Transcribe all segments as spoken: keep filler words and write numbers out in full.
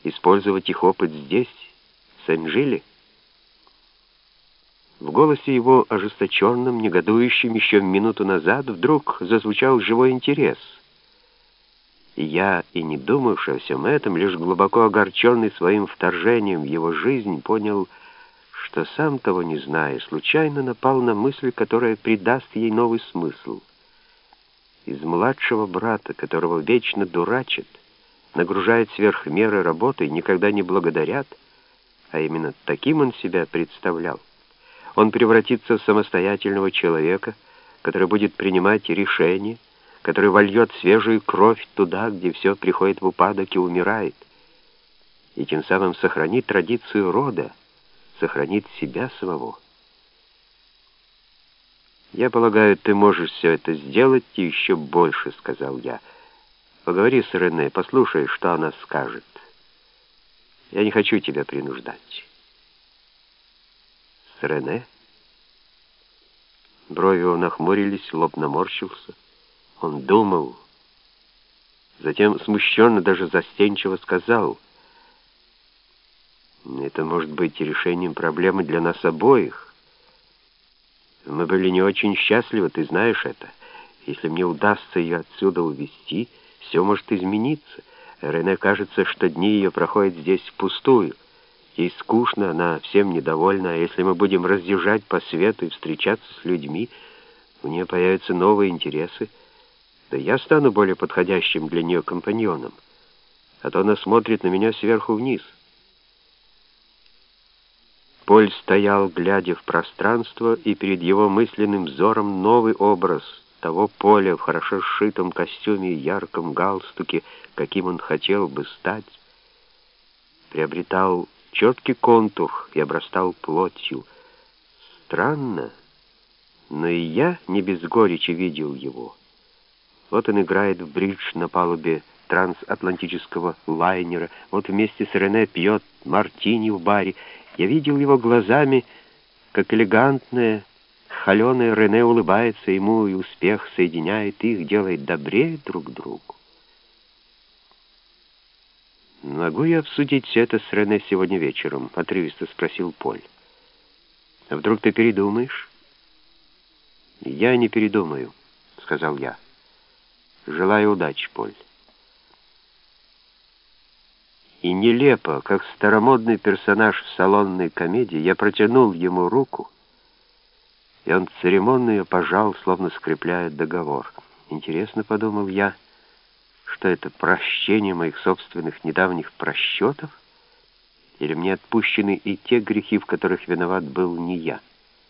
использовать их опыт здесь, в Сен-Жиле? В голосе его, ожесточенном, негодующем еще минуту назад, вдруг зазвучал живой интерес. И я, и не думавший о всем этом, лишь глубоко огорченный своим вторжением в его жизнь, понял, что сам того не зная, случайно напал на мысль, которая придаст ей новый смысл. Из младшего брата, которого вечно дурачат, нагружает сверх меры работой, никогда не благодарят, а именно таким он себя представлял, он превратится в самостоятельного человека, который будет принимать решения, который вольет свежую кровь туда, где все приходит в упадок и умирает, и тем самым сохранит традицию рода, сохранит себя самого. «Я полагаю, ты можешь все это сделать и еще больше», — сказал я. «Поговори с Рене, послушай, что она скажет. Я не хочу тебя принуждать». «С Рене?» Брови его нахмурились, лоб наморщился. Он думал. Затем смущенно, даже застенчиво сказал: «Это может быть решением проблемы для нас обоих. Мы были не очень счастливы, ты знаешь это. Если мне удастся ее отсюда увезти, все может измениться. Рене кажется, что дни ее проходят здесь впустую. Ей скучно, она всем недовольна, а если мы будем разъезжать по свету и встречаться с людьми, у нее появятся новые интересы. Да я стану более подходящим для нее компаньоном, а то она смотрит на меня сверху вниз». Поль стоял, глядя в пространство, и перед его мысленным взором новый образ того Поля в хорошо сшитом костюме и ярком галстуке, каким он хотел бы стать, приобретал четкий контур и обрастал плотью. Странно, но и я не без горечи видел его. Вот он играет в бридж на палубе трансатлантического лайнера, вот вместе с Рене пьет мартини в баре. Я видел его глазами, как элегантная, холеная Рене улыбается ему, и успех соединяет их, делает добрее друг другу. «Могу я обсудить все это с Рене сегодня вечером?» — отрывисто спросил Поль. «А вдруг ты передумаешь?» «Я не передумаю», — сказал я. «Желаю удачи, Поль». И нелепо, как старомодный персонаж в салонной комедии, я протянул ему руку, и он церемонно ее пожал, словно скрепляя договор. Интересно, подумал я, что это прощение моих собственных недавних просчетов, или мне отпущены и те грехи, в которых виноват был не я.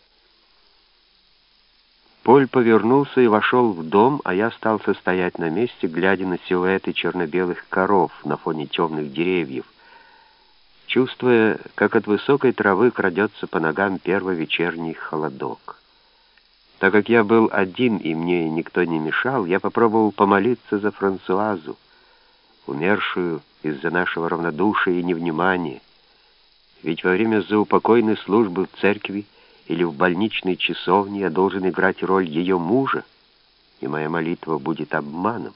Поль повернулся и вошел в дом, а я остался стоять на месте, глядя на силуэты черно-белых коров на фоне темных деревьев, чувствуя, как от высокой травы крадется по ногам первый вечерний холодок. Так как я был один и мне никто не мешал, я попробовал помолиться за Франсуазу, умершую из-за нашего равнодушия и невнимания. Ведь во время заупокойной службы в церкви или в больничной часовне я должен играть роль ее мужа, и моя молитва будет обманом.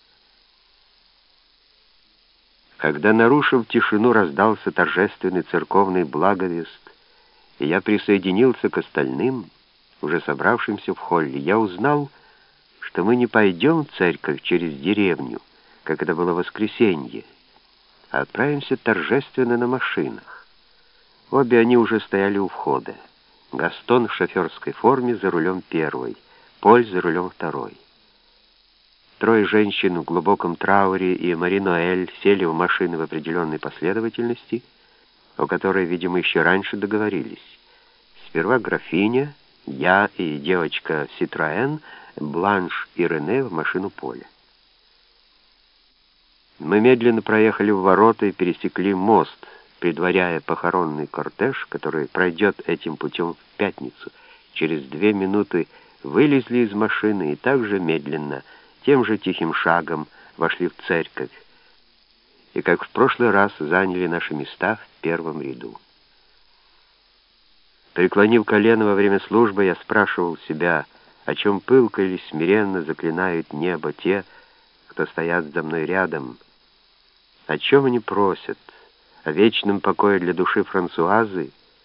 Когда, нарушив тишину, раздался торжественный церковный благовест, и я присоединился к остальным, уже собравшимся в холле, я узнал, что мы не пойдем в церковь через деревню, как это было в воскресенье, а отправимся торжественно на машинах. Обе они уже стояли у входа. Гастон в шоферской форме за рулем первой, Поль за рулем второй. Трое женщин в глубоком трауре и Мари Ноэль сели в машины в определенной последовательности, о которой, видимо, еще раньше договорились. Сперва графиня, я и девочка Ситроэн, Бланш и Рене в машину Поля. Мы медленно проехали в ворота и пересекли мост, предваряя похоронный кортеж, который пройдет этим путем в пятницу. Через две минуты вылезли из машины и также медленно, тем же тихим шагом вошли в церковь, и, как в прошлый раз, заняли наши места в первом ряду. Преклонив колено во время службы, я спрашивал себя, о чем пылко или смиренно заклинают небо те, кто стоят за мной рядом, о чем они просят, о вечном покое для души Франсуазы,